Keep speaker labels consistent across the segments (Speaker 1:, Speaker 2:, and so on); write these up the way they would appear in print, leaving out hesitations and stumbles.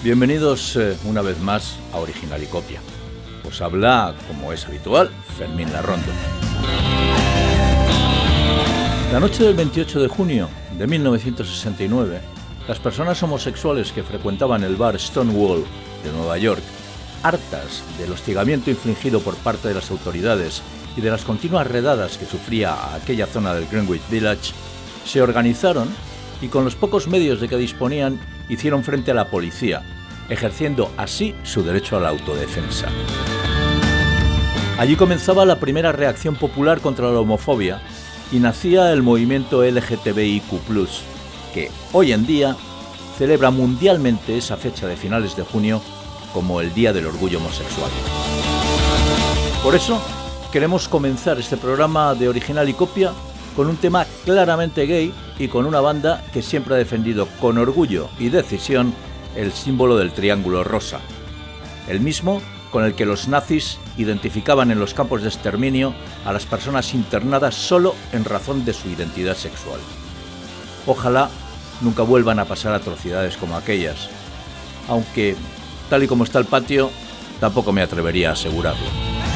Speaker 1: Bienvenidos una vez más a Original y Copia. Os habla, como es habitual, Fermín Larrondo. La noche del 28 de junio de 1969, las personas homosexuales que frecuentaban el bar Stonewall de Nueva York, hartas del hostigamiento infligido por parte de las autoridades y de las continuas redadas que sufría aquella zona del Greenwich Village, se organizaron y con los pocos medios de que disponían hicieron frente a la policía, ejerciendo así su derecho a la autodefensa. Allí comenzaba la primera reacción popular contra la homofobia y nacía el movimiento LGTBIQ+, que hoy en día celebra mundialmente esa fecha de finales de junio como el Día del Orgullo Homosexual. Por eso, queremos comenzar este programa de Original y Copia con un tema claramente gay y con una banda que siempre ha defendido con orgullo y decisión el símbolo del triángulo rosa, el mismo con el que los nazis identificaban en los campos de exterminio a las personas internadas solo en razón de su identidad sexual. Ojalá nunca vuelvan a pasar atrocidades como aquellas, aunque, tal y como está el patio, tampoco me atrevería a asegurarlo.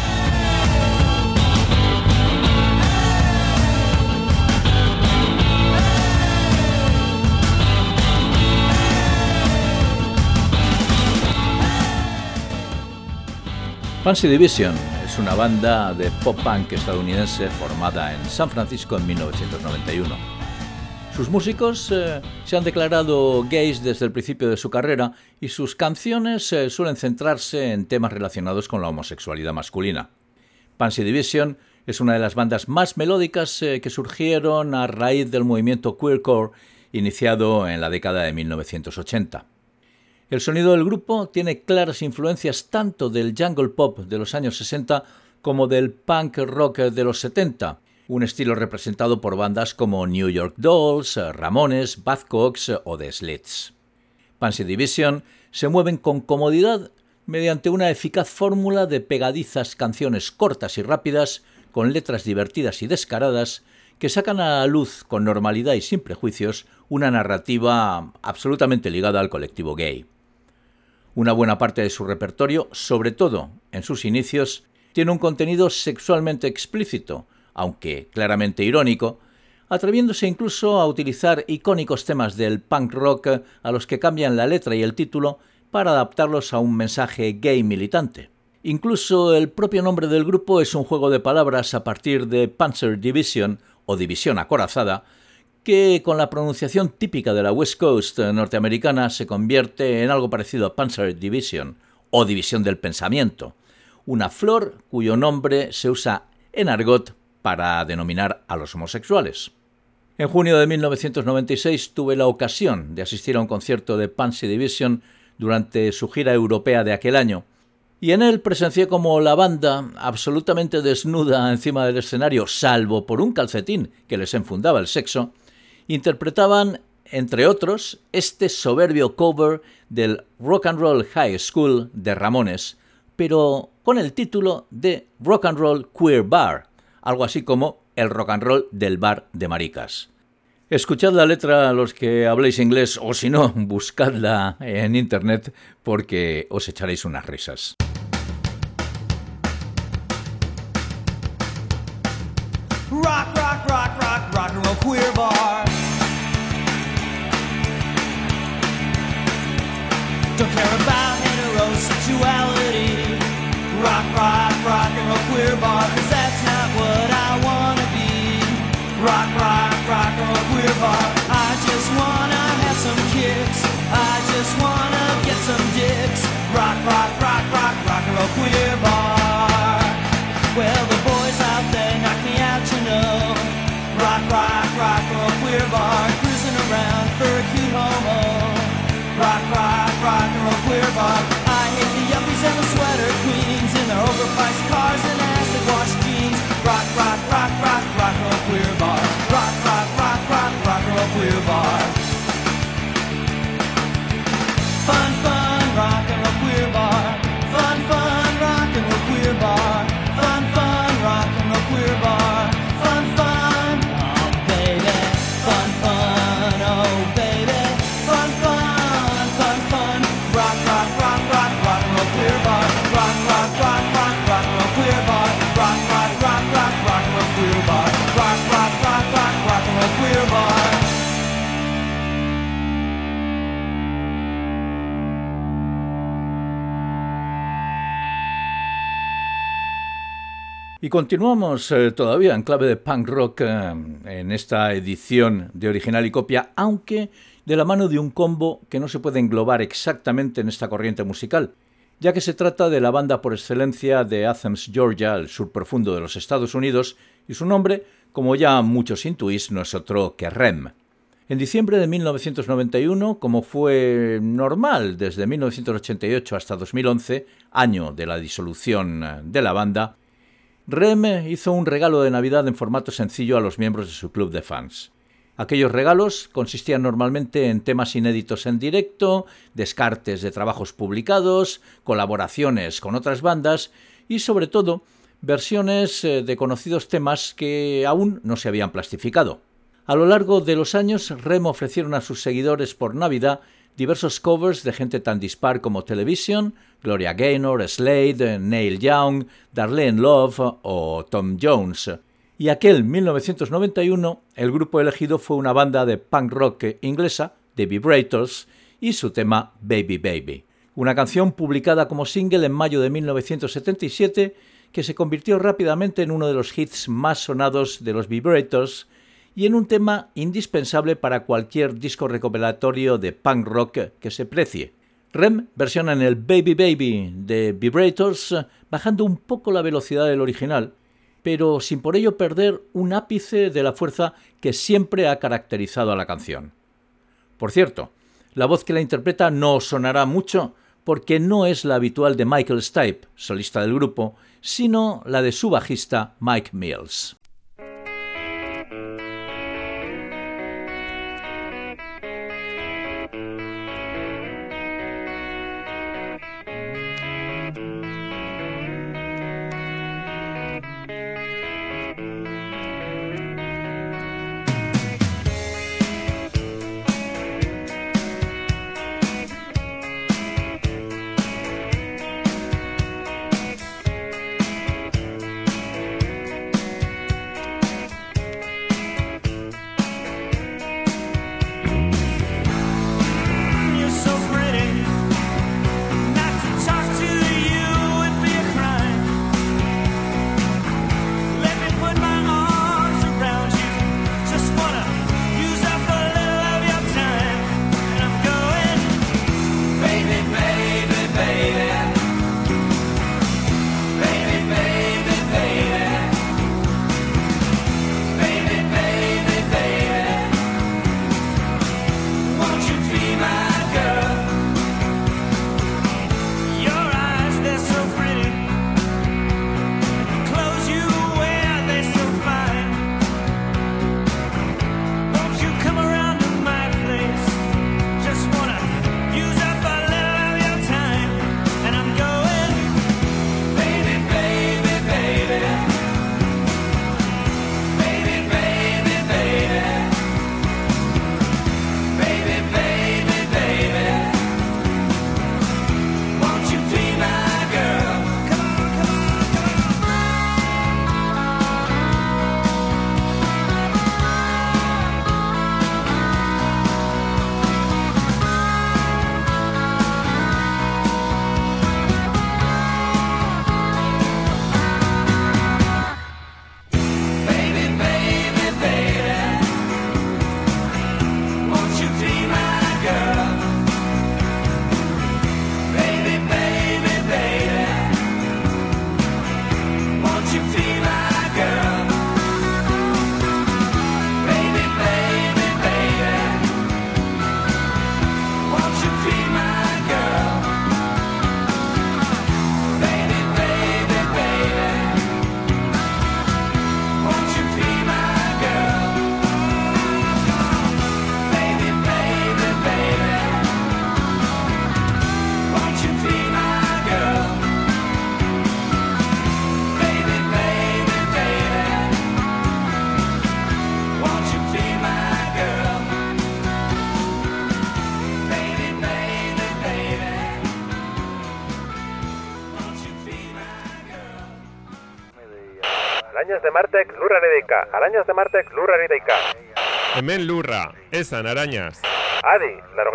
Speaker 1: Pansy Division es una banda de pop-punk estadounidense formada en San Francisco en 1991. Sus músicos se han declarado gays desde el principio de su carrera y sus canciones suelen centrarse en temas relacionados con la homosexualidad masculina. Pansy Division es una de las bandas más melódicas que surgieron a raíz del movimiento queercore iniciado en la década de 1980. El sonido del grupo tiene claras influencias tanto del jungle pop de los años 60 como del punk rock de los 70, un estilo representado por bandas como New York Dolls, Ramones, Buzzcocks o The Slits. Pansy Division se mueven con comodidad mediante una eficaz fórmula de pegadizas canciones cortas y rápidas, con letras divertidas y descaradas, que sacan a la luz con normalidad y sin prejuicios una narrativa absolutamente ligada al colectivo gay. Una buena parte de su repertorio, sobre todo en sus inicios, tiene un contenido sexualmente explícito, aunque claramente irónico, atreviéndose incluso a utilizar icónicos temas del punk rock a los que cambian la letra y el título para adaptarlos a un mensaje gay militante. Incluso el propio nombre del grupo es un juego de palabras a partir de Panzer Division o División Acorazada, que con la pronunciación típica de la West Coast norteamericana se convierte en algo parecido a Panzer Division o División del Pensamiento, una flor cuyo nombre se usa en argot para denominar a los homosexuales. En junio de 1996 tuve la ocasión de asistir a un concierto de Pansy Division durante su gira europea de aquel año, y en él presencié como la banda, absolutamente desnuda encima del escenario, salvo por un calcetín que les enfundaba el sexo, interpretaban, entre otros, este soberbio cover del Rock and Roll High School de Ramones, pero con el título de Rock and Roll Queer Bar, algo así como el rock and roll del bar de maricas. Escuchad la letra a los que habléis inglés, o si no, buscadla en internet porque os echaréis unas risas.
Speaker 2: Rock, rock, rock, rock, rock and roll queer bar. Don't care about heterosexuality. Rock, rock, rock and roll queer bar, 'cause that's not what I wanna be. Rock, rock, rock and roll queer bar. I just wanna have some kicks. I just wanna get some dicks. Rock, rock, rock, rock, rock and roll queer bar. Well, the boys out there knock me out, you know. Rock, rock, rock and roll queer bar, cruising around for a cute homo. Rock, rock, rock and roll queer bar. I hate the yuppies and the sweater queens in their overpriced
Speaker 1: Y continuamos todavía en clave de punk rock en esta edición de Original y Copia, aunque de la mano de un combo que no se puede englobar exactamente en esta corriente musical, ya que se trata de la banda por excelencia de Athens, Georgia, el sur profundo de los Estados Unidos, y su nombre, como ya muchos intuís, no es otro que REM. En diciembre de 1991, como fue normal desde 1988 hasta 2011, año de la disolución de la banda, REM hizo un regalo de Navidad en formato sencillo a los miembros de su club de fans. Aquellos regalos consistían normalmente en temas inéditos en directo, descartes de trabajos publicados, colaboraciones con otras bandas y, sobre todo, versiones de conocidos temas que aún no se habían plastificado. A lo largo de los años, REM ofrecieron a sus seguidores por Navidad diversos covers de gente tan dispar como Television, Gloria Gaynor, Slade, Neil Young, Darlene Love o Tom Jones. Y aquel 1991, el grupo elegido fue una banda de punk rock inglesa, The Vibrators, y su tema Baby Baby, una canción publicada como single en mayo de 1977 que se convirtió rápidamente en uno de los hits más sonados de los Vibrators y en un tema indispensable para cualquier disco recopilatorio de punk rock que se precie. REM versionan el Baby Baby de Vibrators bajando un poco la velocidad del original, pero sin por ello perder un ápice de la fuerza que siempre ha caracterizado a la canción. Por cierto, la voz que la interpreta no sonará mucho porque no es la habitual de Michael Stipe, solista del grupo, sino la de su bajista Mike Mills.
Speaker 3: Arañas de Martek lurrari deika. Arañas de Martek lurrari deika.
Speaker 4: Hemen lurra, esan arañas.
Speaker 3: Adi,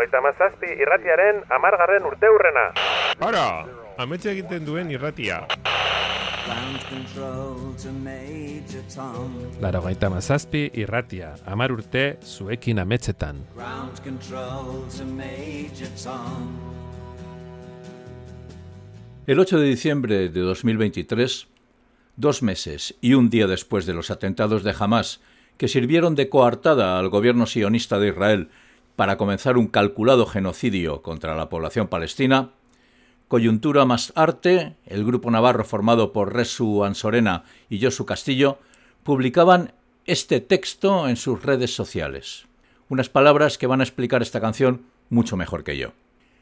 Speaker 3: 97 irratiaren 10. urteurrena.
Speaker 4: Ara, ametxe egiten duen irratia.
Speaker 2: Lounge
Speaker 5: Laurogeita hamazazpi irratia, 10 urte zuekin ametsetan.
Speaker 1: El 8 de diciembre de 2023, 2 meses y un día después de los atentados de Hamás, que sirvieron de coartada al gobierno sionista de Israel para comenzar un calculado genocidio contra la población palestina, Coyuntura más Arte, el grupo navarro formado por Resu Ansorena y Josu Castillo, publicaban este texto en sus redes sociales. Unas palabras que van a explicar esta canción mucho mejor que yo.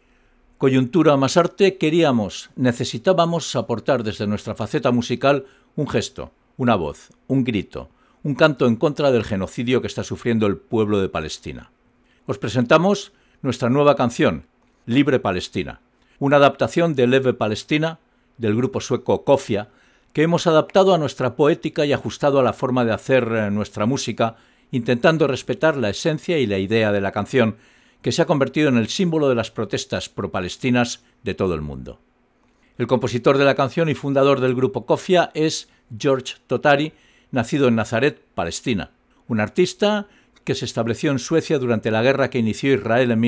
Speaker 1: Coyuntura más Arte necesitábamos aportar desde nuestra faceta musical un gesto, una voz, un grito, un canto en contra del genocidio que está sufriendo el pueblo de Palestina. Os presentamos nuestra nueva canción, Libre Palestina, una adaptación de Leve Palestina, del grupo sueco Kofia, que hemos adaptado a nuestra poética y ajustado a la forma de hacer nuestra música, intentando respetar la esencia y la idea de la canción, que se ha convertido en el símbolo de las protestas pro-palestinas de todo el mundo. El compositor de la canción y fundador del grupo Kofia es George Totari, nacido en Nazaret, Palestina, un artista que se estableció en Suecia durante la guerra que inició Israel en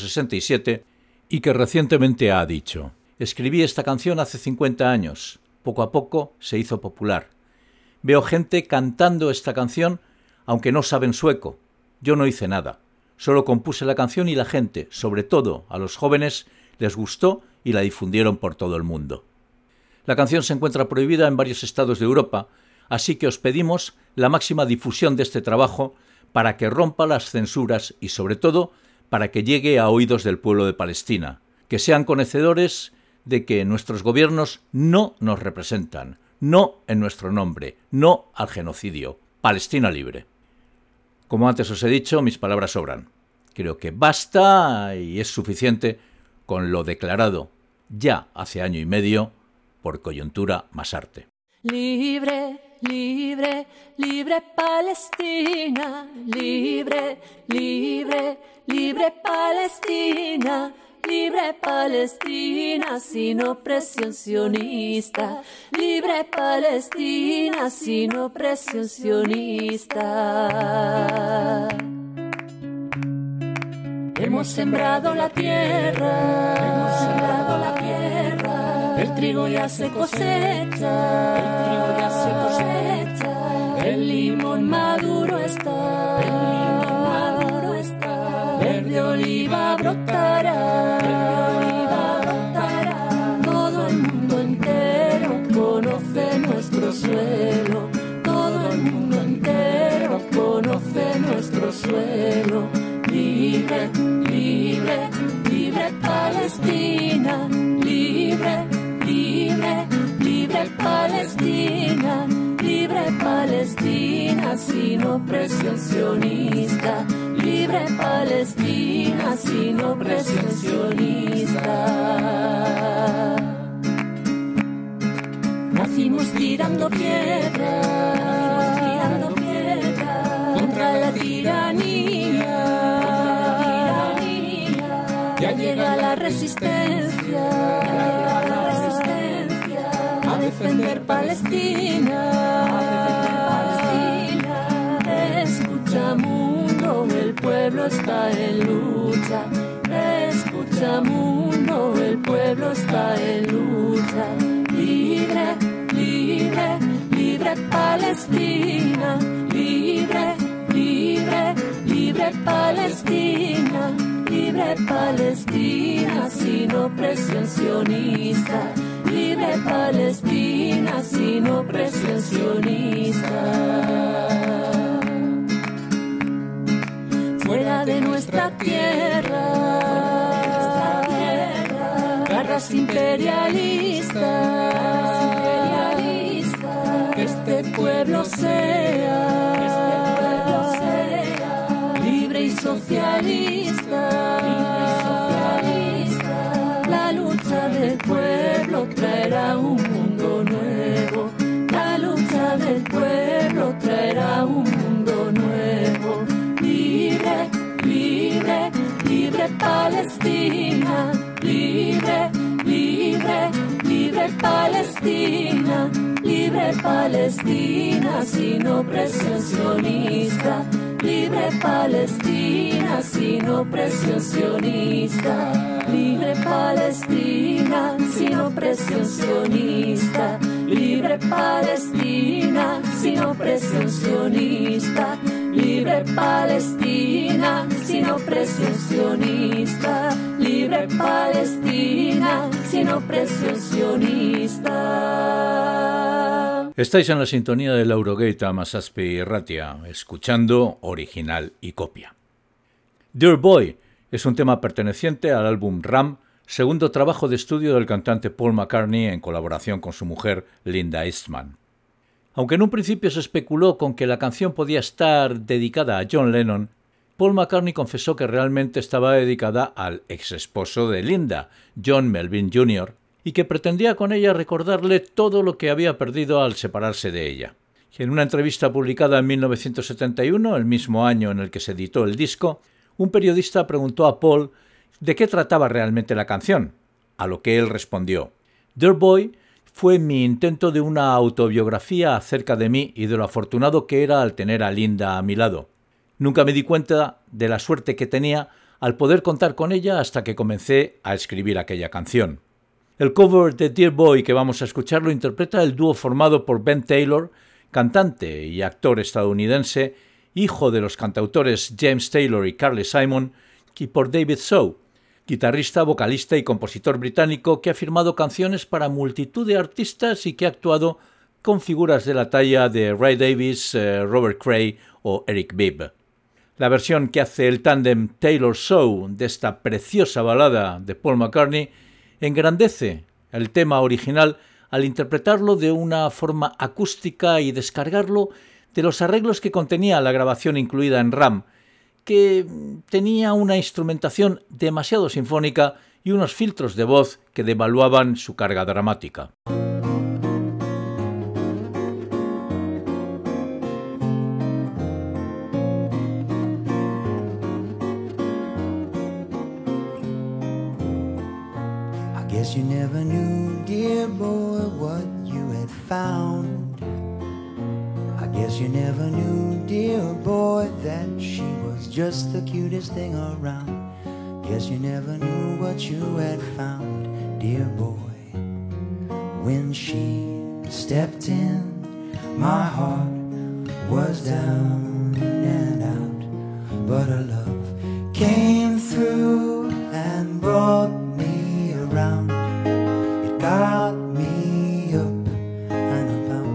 Speaker 1: 1967 y que recientemente ha dicho: escribí esta canción hace 50 años, poco a poco se hizo popular. Veo gente cantando esta canción aunque no saben sueco. Yo no hice nada, solo compuse la canción y la gente, sobre todo a los jóvenes, les gustó y la difundieron por todo el mundo. La canción se encuentra prohibida en varios estados de Europa, así que os pedimos la máxima difusión de este trabajo para que rompa las censuras y, sobre todo, para que llegue a oídos del pueblo de Palestina, que sean conocedores de que nuestros gobiernos no nos representan, no en nuestro nombre, no al genocidio. Palestina libre. Como antes os he dicho, mis palabras sobran. Creo que basta y es suficiente con lo declarado ya hace año y medio por Coyuntura más Arte.
Speaker 6: Libre, libre, libre Palestina, libre, libre, libre Palestina, libre Palestina sin opresión sionista, libre Palestina sin opresión sionista. Hemos sembrado la tierra, hemos sembrado la tierra, el trigo ya se cosecha, el trigo ya se cosecha, el limón maduro está, el limón maduro está, verde oliva brotará, verde oliva brotará, todo el mundo entero conoce nuestro suelo, todo el mundo entero conoce nuestro suelo. Libre, libre, libre Palestina, libre, libre, libre Palestina, libre Palestina sin opresión sionista, libre Palestina sin opresión sionista. Nacimos tirando piedra contra la tiranía. Ya llega la resistencia, a defender Palestina, Escucha mundo, el pueblo está en lucha. Escucha mundo, el pueblo está en lucha. Libre, libre, libre Palestina, libre, libre, libre Palestina. Libre Palestina sin opresión sionista, libre Palestina sin opresión sionista. Fuera de nuestra tierra, garras imperialistas, que este pueblo sea libre y socialista. La lucha del pueblo traerá un mundo nuevo. La lucha del pueblo traerá un mundo nuevo. Libre, libre, libre Palestina. Libre, libre, libre Palestina. Libre libre Palestina, sin opresión sionista, libre Palestina, sin opresión sionista, libre Palestina, sin opresión sionista, libre Palestina, sin opresión sionista, libre Palestina, sin opresión sionista, libre Palestina, sin opresión sionista.
Speaker 1: Estáis en la sintonía del Eurogate a Hamazazpi Irratia, escuchando original y copia. Dear Boy es un tema perteneciente al álbum Ram, segundo trabajo de estudio del cantante Paul McCartney en colaboración con su mujer Linda Eastman. Aunque en un principio se especuló con que la canción podía estar dedicada a John Lennon, Paul McCartney confesó que realmente estaba dedicada al ex esposo de Linda, John Melvin Jr., y que pretendía con ella recordarle todo lo que había perdido al separarse de ella. En una entrevista publicada en 1971, el mismo año en el que se editó el disco, un periodista preguntó a Paul de qué trataba realmente la canción, a lo que él respondió: Dear Boy fue mi intento de una autobiografía acerca de mí y de lo afortunado que era al tener a Linda a mi lado. Nunca me di cuenta de la suerte que tenía al poder contar con ella hasta que comencé a escribir aquella canción. El cover de Dear Boy que vamos a escuchar lo interpreta el dúo formado por Ben Taylor, cantante y actor estadounidense, hijo de los cantautores James Taylor y Carly Simon, y por David Sow, guitarrista, vocalista y compositor británico que ha firmado canciones para multitud de artistas y que ha actuado con figuras de la talla de Ray Davies, Robert Cray o Eric Bibb. La versión que hace el tándem Taylor-Sow de esta preciosa balada de Paul McCartney engrandece el tema original al interpretarlo de una forma acústica y descargarlo de los arreglos que contenía la grabación incluida en RAM, que tenía una instrumentación demasiado sinfónica y unos filtros de voz que devaluaban su carga dramática.
Speaker 7: Guess you never knew, dear boy, what you had found. I guess you never knew, dear boy, that she was just the cutest thing around. Guess you never knew what you had found, dear boy. When she stepped in, my heart was down and out, but her love came through and brought me around. It got me up and about.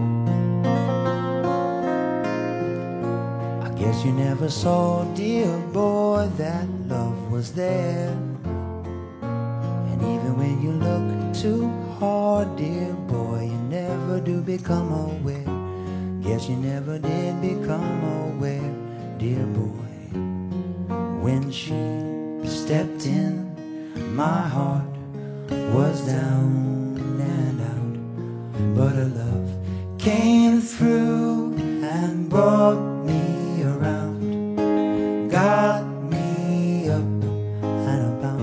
Speaker 7: I guess you never saw, dear boy, that love was there. And even when you look too hard, dear boy, you never do become aware. Guess you never did become aware, dear boy. When she stepped in, my heart was down and out, but her love came through and brought me around, got me up and about.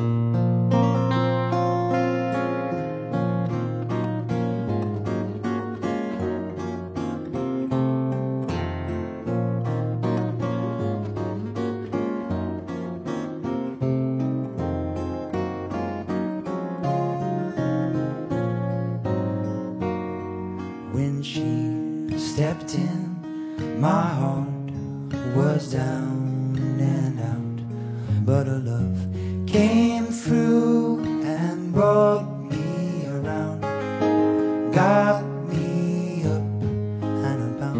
Speaker 7: When she stepped in, my heart was down and out, but her love came through and brought me around, got me up and about.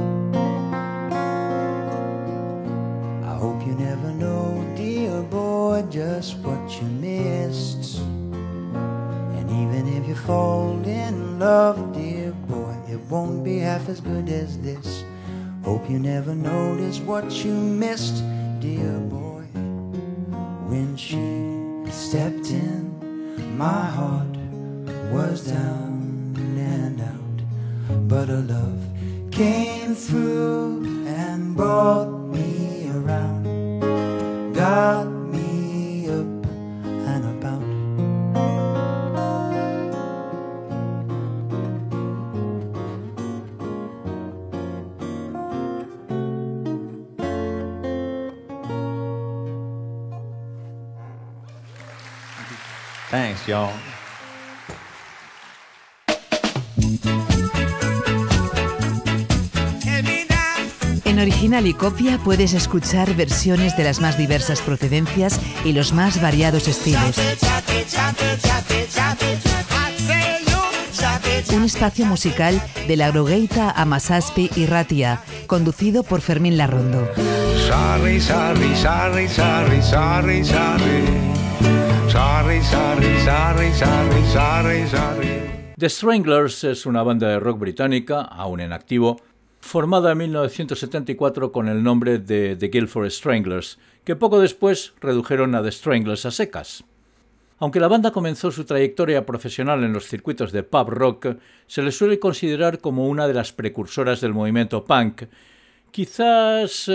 Speaker 7: I hope you never know, dear boy, just what you missed. And even if you fall in love, dear boy, it won't be half as good as this. Hope you never notice what you missed, dear boy. When she stepped in, my heart was down and out, but her love came through and brought me around, got me up and about.
Speaker 8: Thanks, y'all.
Speaker 9: En Original y Copia puedes escuchar versiones de las más diversas procedencias y los más variados estilos. Un espacio musical de la Grogueita Amasaspi y Ratia, conducido por Fermín Larrondo.
Speaker 10: Sorry, sorry, sorry, sorry, sorry, sorry. Sorry, sorry, sorry, sorry, sorry, sorry.
Speaker 1: The Stranglers es una banda de rock británica, aún en activo, formada en 1974 con el nombre de The Guildford Stranglers, que poco después redujeron a The Stranglers a secas. Aunque la banda comenzó su trayectoria profesional en los circuitos de pub rock, se le suele considerar como una de las precursoras del movimiento punk, quizás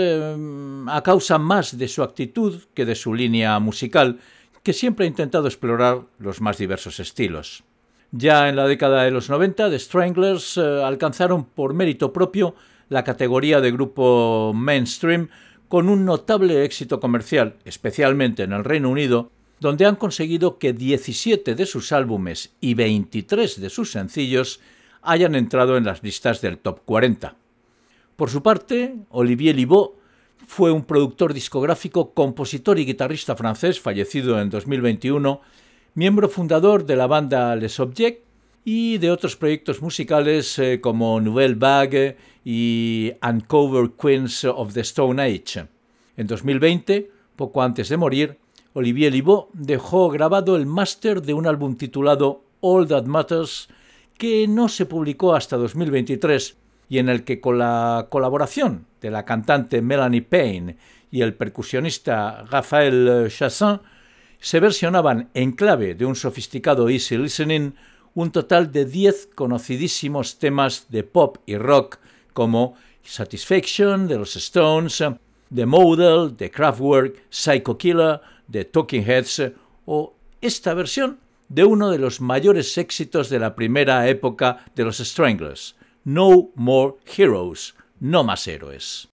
Speaker 1: a causa más de su actitud que de su línea musical, que siempre ha intentado explorar los más diversos estilos. Ya en la década de los 90, The Stranglers alcanzaron por mérito propio la categoría de grupo mainstream con un notable éxito comercial, especialmente en el Reino Unido, donde han conseguido que 17 de sus álbumes y 23 de sus sencillos hayan entrado en las listas del Top 40. Por su parte, Olivier Libaud fue un productor discográfico, compositor y guitarrista francés fallecido en 2021, miembro fundador de la banda Les Objects y de otros proyectos musicales como Nouvelle Vague y Uncover Queens of the Stone Age. En 2020, poco antes de morir, Olivier Libaud dejó grabado el máster de un álbum titulado All That Matters, que no se publicó hasta 2023 y en el que, con la colaboración de la cantante Melanie Payne y el percusionista Raphaël Chassin, se versionaban en clave de un sofisticado easy listening un total de 10 conocidísimos temas de pop y rock como Satisfaction de los Stones, The Model de Kraftwerk, Psycho Killer de Talking Heads o esta versión de uno de los mayores éxitos de la primera época de los Stranglers, No More Heroes, no más héroes.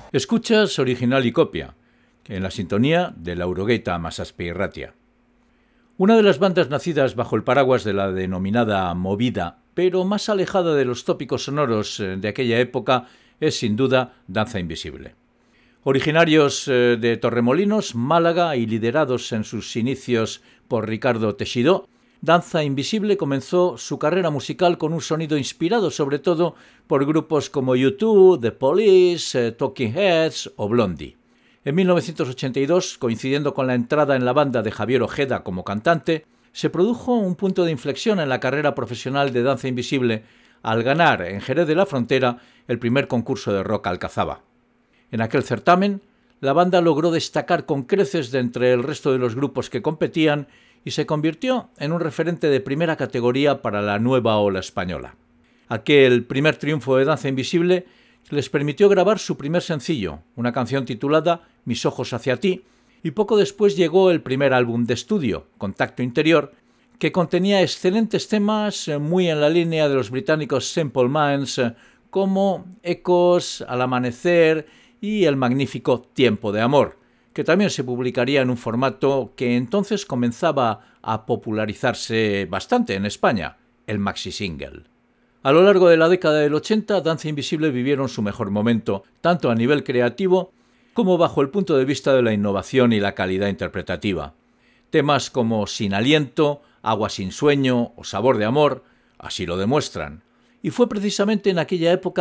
Speaker 1: Escuchas Original y Copia, en la sintonía de la Eurogaita Masaspe Irratia. Una de las bandas nacidas bajo el paraguas de la denominada movida, pero más alejada de los tópicos sonoros de aquella época, es sin duda Danza Invisible. Originarios de Torremolinos, Málaga y liderados en sus inicios por Ricardo Teixidó, Danza Invisible comenzó su carrera musical con un sonido inspirado sobre todo por grupos como U2, The Police, Talking Heads o Blondie. En 1982, coincidiendo con la entrada en la banda de Javier Ojeda como cantante, se produjo un punto de inflexión en la carrera profesional de Danza Invisible al ganar en Jerez de la Frontera el primer concurso de rock Alcazaba. En aquel certamen, la banda logró destacar con creces de entre el resto de los grupos que competían y se convirtió en un referente de primera categoría para la nueva ola española. Aquel primer triunfo de Danza Invisible les permitió grabar su primer sencillo, una canción titulada Mis ojos hacia ti, y poco después llegó el primer álbum de estudio, Contacto Interior, que contenía excelentes temas muy en la línea de los británicos Simple Minds, como Ecos, Al Amanecer y el magnífico Tiempo de Amor, que también se publicaría en un formato que entonces comenzaba a popularizarse bastante en España, el maxi single. A lo largo de la década del 80, Danza Invisible vivieron su mejor momento, tanto a nivel creativo como bajo el punto de vista de la innovación y la calidad interpretativa. Temas como Sin Aliento, Agua sin Sueño o Sabor de Amor así lo demuestran. Y fue precisamente en aquella época,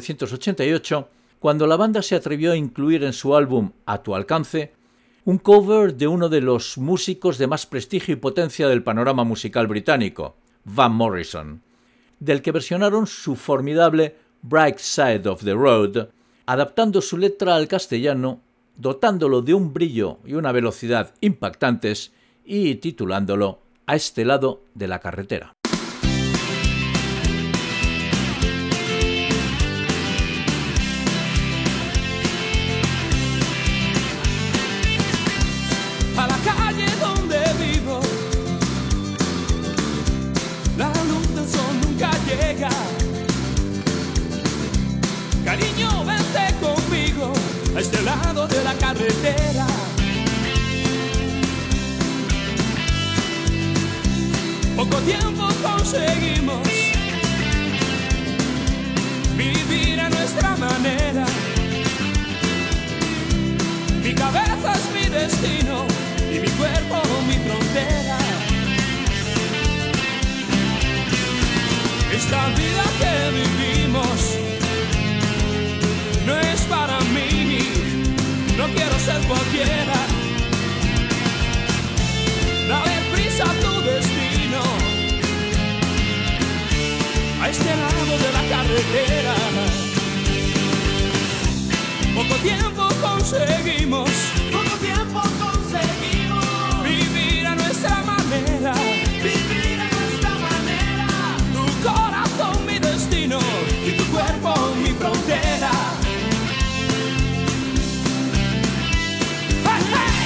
Speaker 1: 1988, cuando la banda se atrevió a incluir en su álbum A tu alcance un cover de uno de los músicos de más prestigio y potencia del panorama musical británico, Van Morrison, del que versionaron su formidable Bright Side of the Road, adaptando su letra al castellano, dotándolo de un brillo y una velocidad impactantes y titulándolo A este lado de la carretera.
Speaker 2: A la calle donde vivo, la luz del sol nunca llega. Cariño, vente conmigo a este lado de la carretera. Poco tiempo conseguimos vivir a nuestra manera. Mi cabeza es mi destino y mi cuerpo mi frontera. Esta vida que vivimos no es para mí, no quiero ser cualquiera. Dale prisa a tu destino, a este lado de la carretera. Poco tiempo conseguimos vivir a nuestra manera, tu corazón mi destino y tu cuerpo mi frontera. ¡Hey, hey!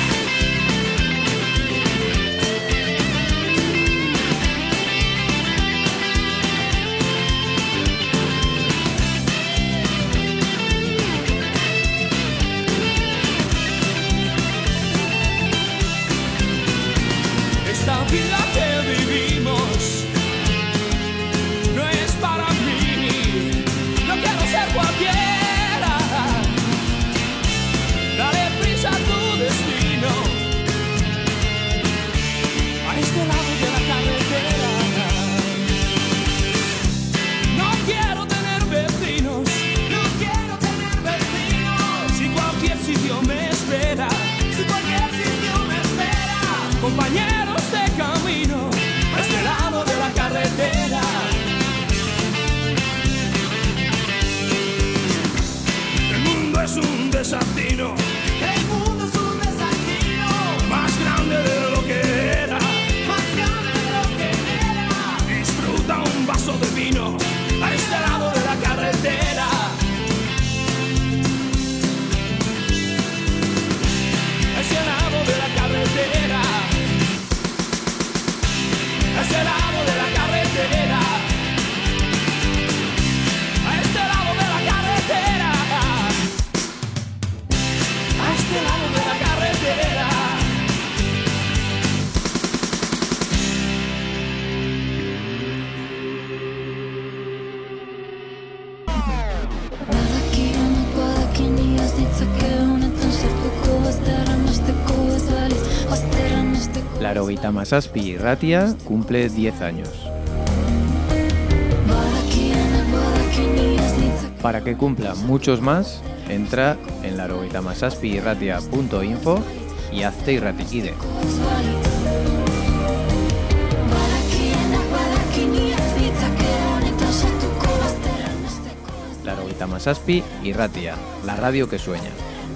Speaker 2: Esta vida que vivimos no es para mí, no quiero ser cualquiera. Dale prisa a tu destino, a este lado de la carretera. No quiero tener vecinos, si cualquier sitio me espera, compañeros de camino a este lado de la carretera. El mundo es un desatino, más grande de lo que era. Disfruta un vaso de vino a este lado de la carretera. A este lado de la carretera. A este lado de la carretera. A este lado de la carretera.
Speaker 8: Laurogeita Hamazazpi Irratia cumple 10 años. Para que cumpla muchos más, entra en laurogeitahamazazpirratia.info y hazte irratikide. Laurogeita Hamazazpi Irratia, la radio que sueña.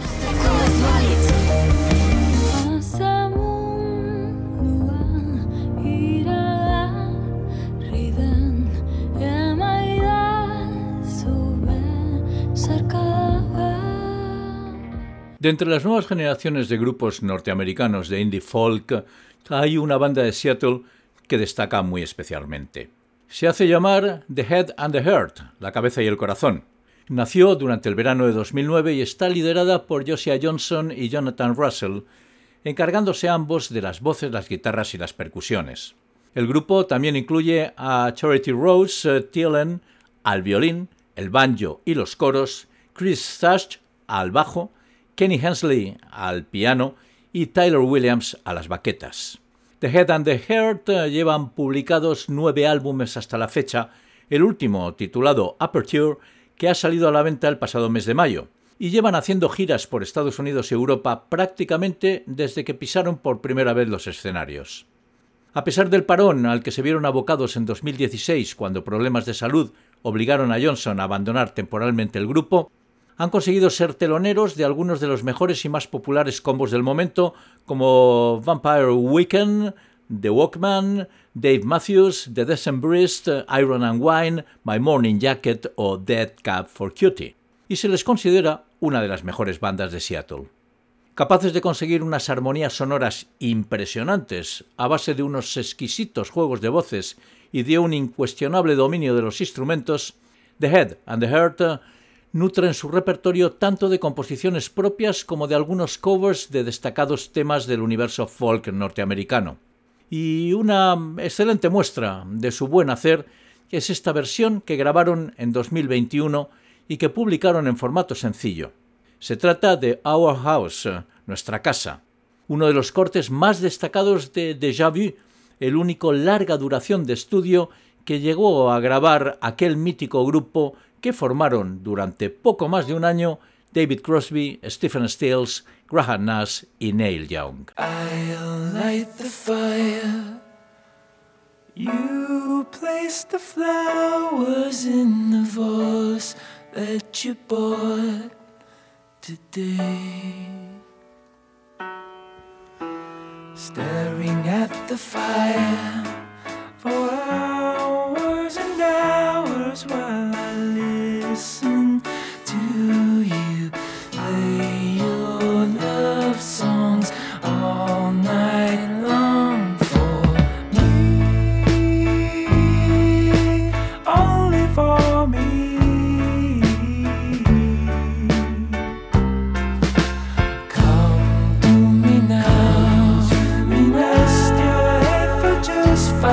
Speaker 1: De entre las nuevas generaciones de grupos norteamericanos de indie folk, hay una banda de Seattle que destaca muy especialmente. Se hace llamar The Head and the Heart, la cabeza y el corazón. Nació durante el verano de 2009 y está liderada por Josiah Johnson y Jonathan Russell, encargándose ambos de las voces, las guitarras y las percusiones. El grupo también incluye a Charity Rose Thielen al violín, el banjo y los coros, Chris Thatch al bajo, Kenny Hensley al piano y Tyler Williams a las baquetas. The Head and the Heart llevan publicados 9 álbumes hasta la fecha, el último titulado Aperture, que ha salido a la venta el pasado mes de mayo, y llevan haciendo giras por Estados Unidos y Europa prácticamente desde que pisaron por primera vez los escenarios. A pesar del parón al que se vieron abocados en 2016 cuando problemas de salud obligaron a Johnson a abandonar temporalmente el grupo, han conseguido ser teloneros de algunos de los mejores y más populares combos del momento, como Vampire Weekend, The Walkman, Dave Matthews, The Decemberist, Iron and Wine, My Morning Jacket o Dead Cab for Cutie, y se les considera una de las mejores bandas de Seattle. Capaces de conseguir unas armonías sonoras impresionantes a base de unos exquisitos juegos de voces y de un incuestionable dominio de los instrumentos, The Head and the Heart nutren su repertorio tanto de composiciones propias como de algunos covers de destacados temas del universo folk norteamericano. Y una excelente muestra de su buen hacer es esta versión que grabaron en 2021 y que publicaron en formato sencillo. Se trata de Our House, nuestra casa, uno de los cortes más destacados de Déjà Vu, el único larga duración de estudio que llegó a grabar aquel mítico grupo que formaron durante poco más de un año David Crosby, Stephen Stills, Graham Nash y Neil Young.
Speaker 2: I'll light the fire. You place the flowers in the vase that you bought today. Staring at the fire for hours and hours while I listen to you play your love songs all night long for me, only for me. Come to me now, rest your head for just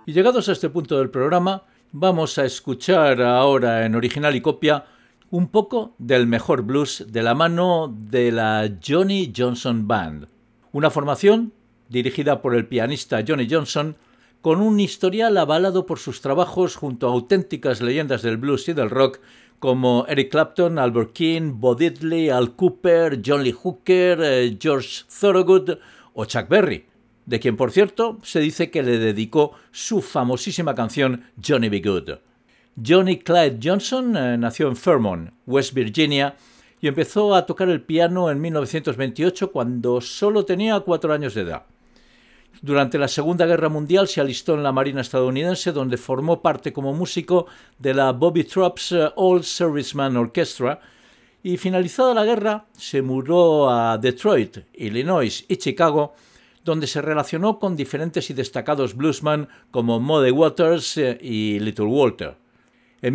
Speaker 1: Y llegados a este punto del programa, vamos a escuchar ahora en original y copia un poco del mejor blues de la mano de la Johnny Johnson Band, una formación dirigida por el pianista Johnny Johnson, con un historial avalado por sus trabajos junto a auténticas leyendas del blues y del rock como Eric Clapton, Albert King, Bo Diddley, Al Cooper, John Lee Hooker, George Thorogood o Chuck Berry, de quien, por cierto, se dice que le dedicó su famosísima canción Johnny B. Good. Johnny Clyde Johnson nació en Fairmont, West Virginia, y empezó a tocar el piano en 1928 cuando solo tenía 4 años de edad. Durante la Segunda Guerra Mundial se alistó en la Marina estadounidense, donde formó parte como músico de la Bobby Tropp's All Serviceman Orchestra, y finalizada la guerra se mudó a Detroit, Illinois y Chicago, donde se relacionó con diferentes y destacados bluesmen como Muddy Waters y Little Walter. En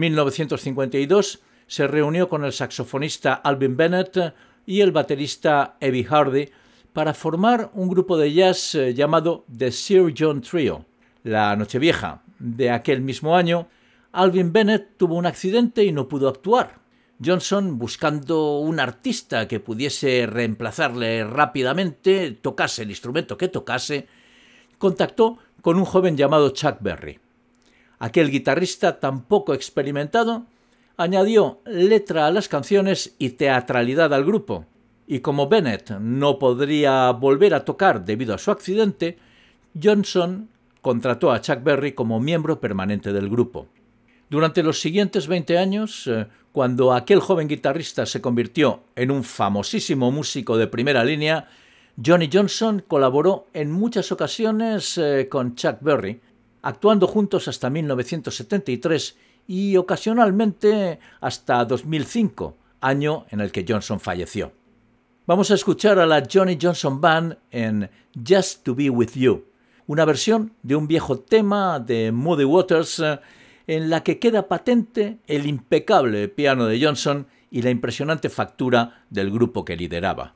Speaker 1: 1952 se reunió con el saxofonista Alvin Bennett y el baterista Evie Hardy para formar un grupo de jazz llamado The Sir John Trio. La Nochevieja de aquel mismo año, Alvin Bennett tuvo un accidente y no pudo actuar. Johnson, buscando un artista que pudiese reemplazarle rápidamente, tocase el instrumento que tocase, contactó con un joven llamado Chuck Berry. Aquel guitarrista tan poco experimentado añadió letra a las canciones y teatralidad al grupo, y como Bennett no podría volver a tocar debido a su accidente, Johnson contrató a Chuck Berry como miembro permanente del grupo. Durante los siguientes 20 años, cuando aquel joven guitarrista se convirtió en un famosísimo músico de primera línea, Johnny Johnson colaboró en muchas ocasiones con Chuck Berry, actuando juntos hasta 1973 y ocasionalmente hasta 2005, año en el que Johnson falleció. Vamos a escuchar a la Johnny Johnson Band en Just to Be With You, una versión de un viejo tema de Muddy Waters en la que queda patente el impecable piano de Johnson y la impresionante factura del grupo que lideraba.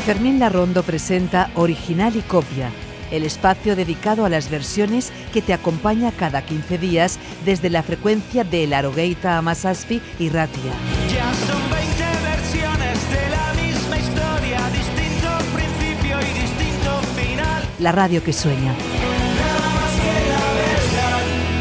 Speaker 9: Fermín Larrondo presenta Original y Copia, el espacio dedicado a las versiones que te acompaña cada 15 días desde la frecuencia de Larogeita, Amasaspi y Ratia.
Speaker 2: Ya son 20 versiones de la misma historia, distinto principio y distinto final.
Speaker 9: La radio que sueña.
Speaker 2: Nada más que la verdad.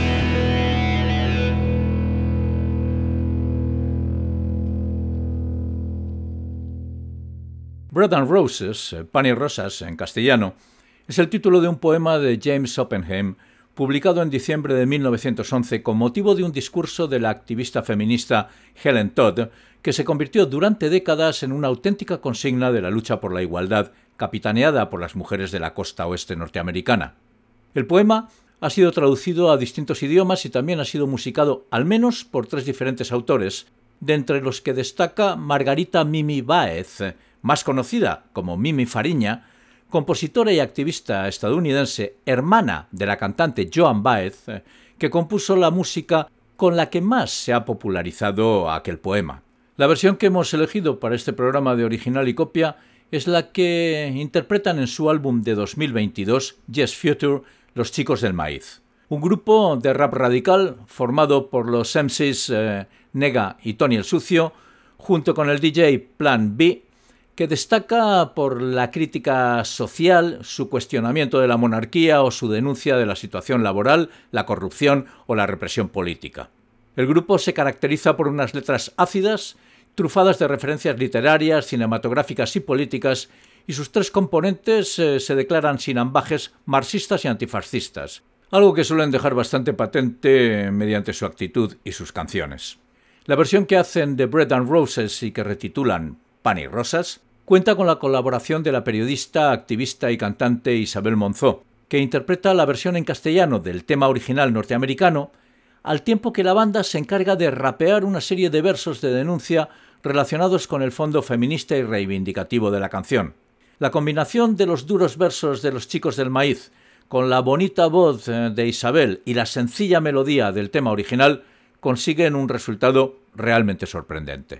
Speaker 1: Bread and Roses, Pan y Rosas en castellano, es el título de un poema de James Oppenheim, publicado en diciembre de 1911 con motivo de un discurso de la activista feminista Helen Todd, que se convirtió durante décadas en una auténtica consigna de la lucha por la igualdad, capitaneada por las mujeres de la costa oeste norteamericana. El poema ha sido traducido a distintos idiomas y también ha sido musicado al menos por 3 diferentes autores, de entre los que destaca Margarita Mimi Báez, más conocida como Mimi Fariña, compositora y activista estadounidense, hermana de la cantante Joan Baez, que compuso la música con la que más se ha popularizado aquel poema. La versión que hemos elegido para este programa de Original y Copia es la que interpretan en su álbum de 2022, Yes Future, Los Chicos del Maíz. Un grupo de rap radical formado por los MCs Nega y Tony el Sucio, junto con el DJ Plan B, que destaca por la crítica social, su cuestionamiento de la monarquía o su denuncia de la situación laboral, la corrupción o la represión política. El grupo se caracteriza por unas letras ácidas, trufadas de referencias literarias, cinematográficas y políticas, y sus 3 componentes se declaran sin ambajes marxistas y antifascistas, algo que suelen dejar bastante patente mediante su actitud y sus canciones. La versión que hacen de Bread and Roses y que retitulan Pan y Rosas cuenta con la colaboración de la periodista, activista y cantante Isabel Monzó, que interpreta la versión en castellano del tema original norteamericano, al tiempo que la banda se encarga de rapear una serie de versos de denuncia relacionados con el fondo feminista y reivindicativo de la canción. La combinación de los duros versos de Los Chicos del Maíz con la bonita voz de Isabel y la sencilla melodía del tema original consiguen un resultado realmente sorprendente.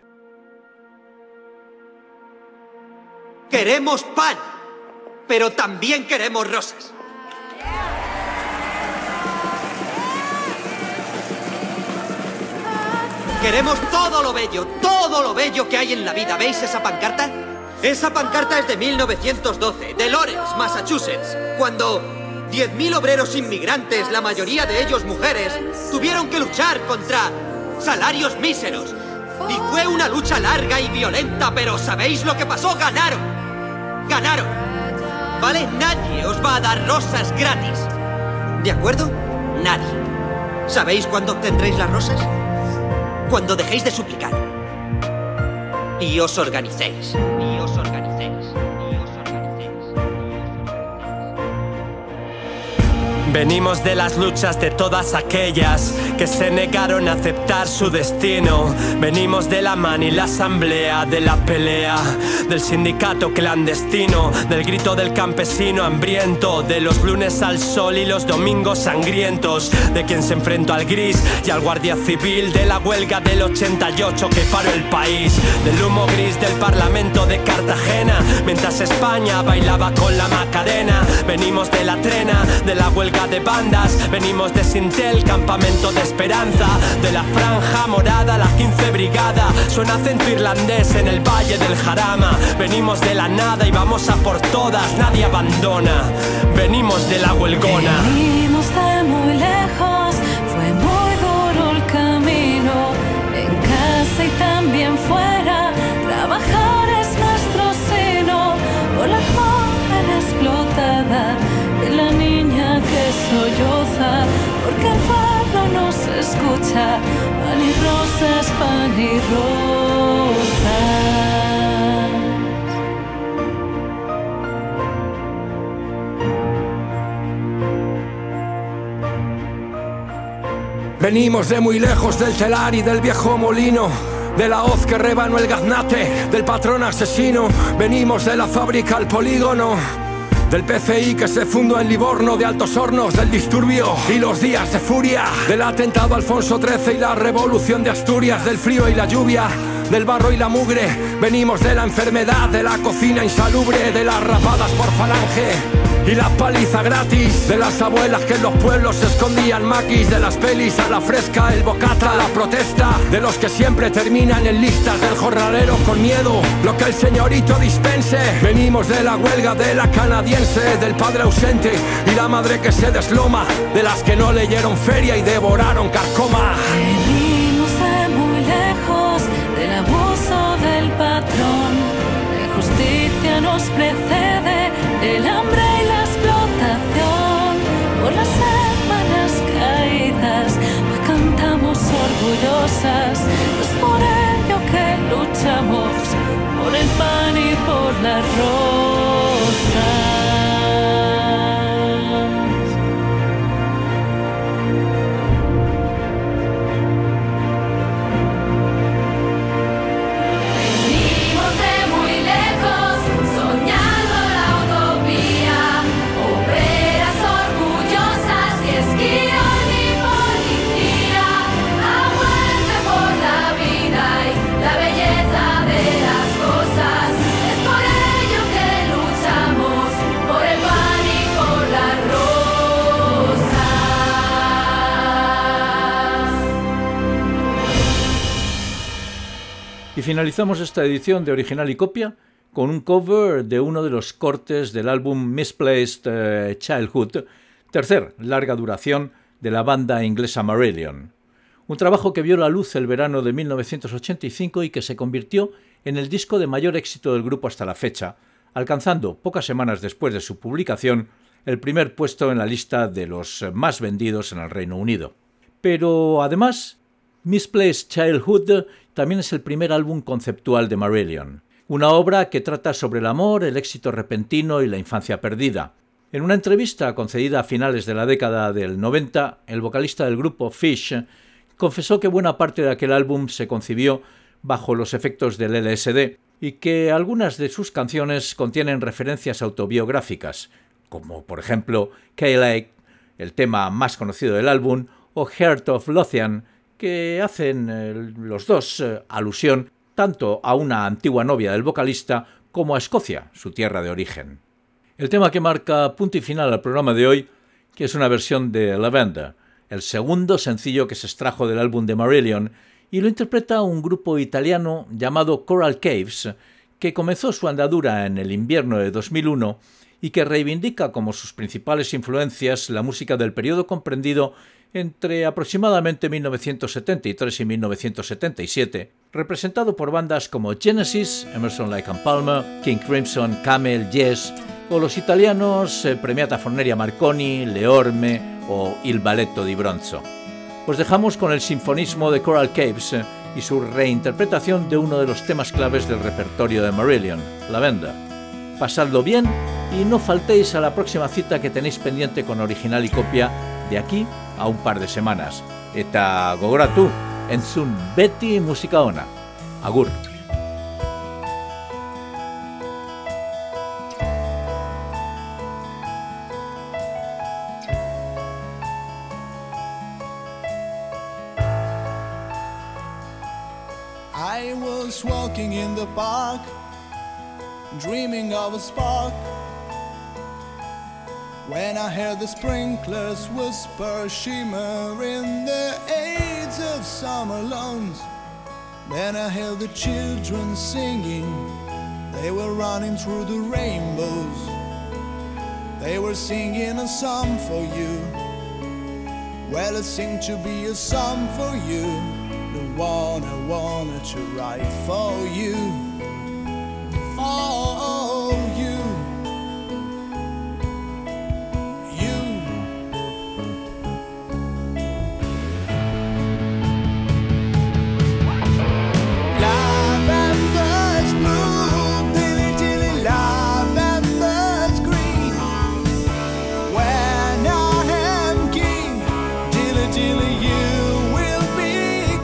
Speaker 11: Queremos pan, pero también queremos rosas. Queremos todo lo bello que hay en la vida. ¿Veis esa pancarta? Esa pancarta es de 1912, de Lawrence, Massachusetts, cuando 10.000 obreros inmigrantes, la mayoría de ellos mujeres, tuvieron que luchar contra salarios míseros. Y fue una lucha larga y violenta, pero ¿sabéis lo que pasó? ¡Ganaron! ¡Ganaron! ¿Vale? Nadie os va a dar rosas gratis. ¿De acuerdo? Nadie. ¿Sabéis cuándo obtendréis las rosas? Cuando dejéis de suplicar. Y os organicéis. Y os organicéis.
Speaker 12: Venimos de las luchas de todas aquellas que se negaron a aceptar su destino. Venimos de la mano y la asamblea, de la pelea, del sindicato clandestino, del grito del campesino hambriento, de los lunes al sol y los domingos sangrientos, de quien se enfrentó al gris y al guardia civil, de la huelga del 88 que paró el país, del humo gris del parlamento de Cartagena, mientras España bailaba con la Macarena. Venimos de la trena, de la huelga de bandas, venimos de Sintel, campamento de esperanza, de la franja morada, la 15 brigada, suena acento irlandés en el valle del Jarama. Venimos de la nada y vamos a por todas, nadie abandona. Venimos de la huelgona.
Speaker 6: Venimos de muy lejos, fue muy duro el camino, en casa y también fuera, trabajar es nuestro sino, por la joven explotada, de la niña que solloza, porque el pueblo no se escucha, pan y rosas, pan y rosas.
Speaker 13: Venimos de muy lejos del telar y del viejo molino, de la hoz que rebanó el gaznate, del patrón asesino. Venimos de la fábrica al polígono, del PCI que se fundó en Livorno, de Altos Hornos, del disturbio y los días de furia, del atentado Alfonso XIII y la revolución de Asturias, del frío y la lluvia, del barro y la mugre. Venimos de la enfermedad, de la cocina insalubre, de las rapadas por falange y la paliza gratis, de las abuelas que en los pueblos se escondían maquis, de las pelis a la fresca, el bocata, la protesta, de los que siempre terminan en listas del jornalero con miedo, lo que el señorito dispense. Venimos de la huelga de la canadiense, del padre ausente y la madre que se desloma, de las que no leyeron feria y devoraron carcoma.
Speaker 6: Venimos de muy lejos del abuso del patrón, la justicia nos precede, el hambre y la explotación. Por las semanas caídas hoy cantamos orgullosas, es por ello que luchamos por el pan y por las rosas.
Speaker 1: Y finalizamos esta edición de Original y Copia con un cover de uno de los cortes del álbum Misplaced Childhood, tercer larga duración de la banda inglesa Marillion. Un trabajo que vio la luz el verano de 1985 y que se convirtió en el disco de mayor éxito del grupo hasta la fecha, alcanzando, pocas semanas después de su publicación, el primer puesto en la lista de los más vendidos en el Reino Unido. Pero además, Misplaced Childhood también es el primer álbum conceptual de Marillion, una obra que trata sobre el amor, el éxito repentino y la infancia perdida. En una entrevista concedida a finales de la década del 90, el vocalista del grupo Fish confesó que buena parte de aquel álbum se concibió bajo los efectos del LSD y que algunas de sus canciones contienen referencias autobiográficas, como por ejemplo K-Lake, el tema más conocido del álbum, o Heart of Lothian, que hacen los dos alusión tanto a una antigua novia del vocalista como a Escocia, su tierra de origen. El tema que marca punto y final al programa de hoy, que es una versión de Lavender, el segundo sencillo que se extrajo del álbum de Marillion, y lo interpreta un grupo italiano llamado Coral Caves, que comenzó su andadura en el invierno de 2001 y que reivindica como sus principales influencias la música del periodo comprendido entre aproximadamente 1973 y 1977, representado por bandas como Genesis, Emerson Lake and Palmer, King Crimson, Camel, Yes, o los italianos Premiata Forneria Marconi, Leorme o Il Balletto di Bronzo. Os dejamos con el sinfonismo de Coral Caves y su reinterpretación de uno de los temas claves del repertorio de Marillion, Lavender. Pasadlo bien y no faltéis a la próxima cita que tenéis pendiente con Original y Copia de aquí a un par de semanas. Eta gogoratu, entzun beti musika ona. Agur.
Speaker 2: I was walking in the park, dreaming of a spark, when I heard the sprinklers whisper, shimmer in the aids of summer lawns. Then I heard the children singing, they were running through the rainbows. They were singing a song for you. Well, it seemed to be a song for you, the one I wanted to write for you. For you.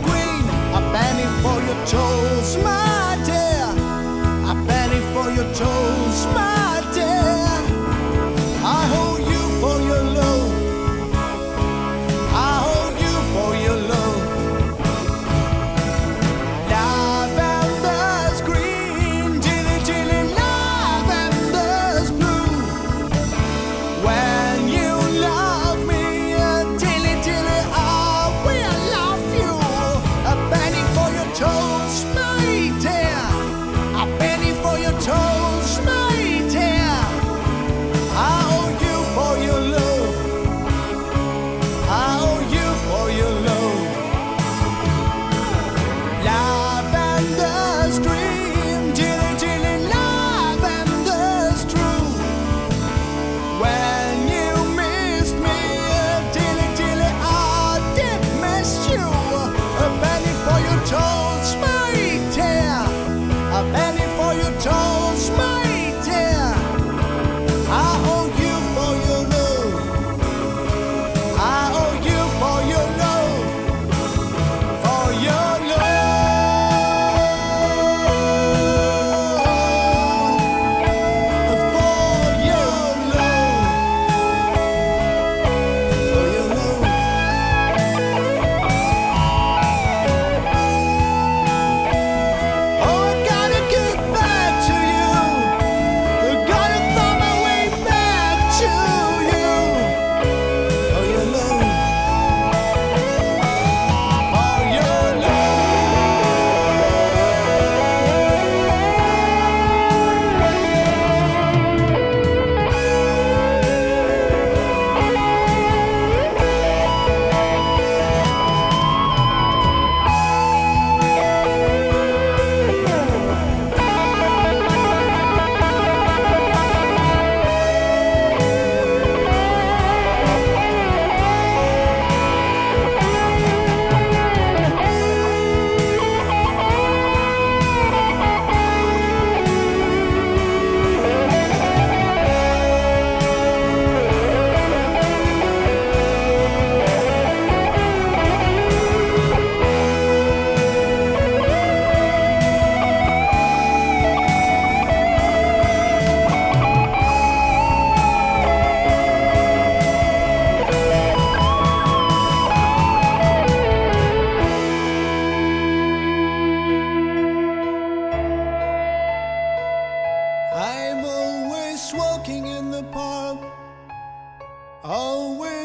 Speaker 2: Toes, my dear, a penny for your toes.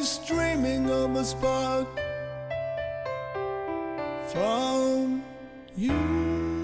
Speaker 14: just dreaming of a spark from you.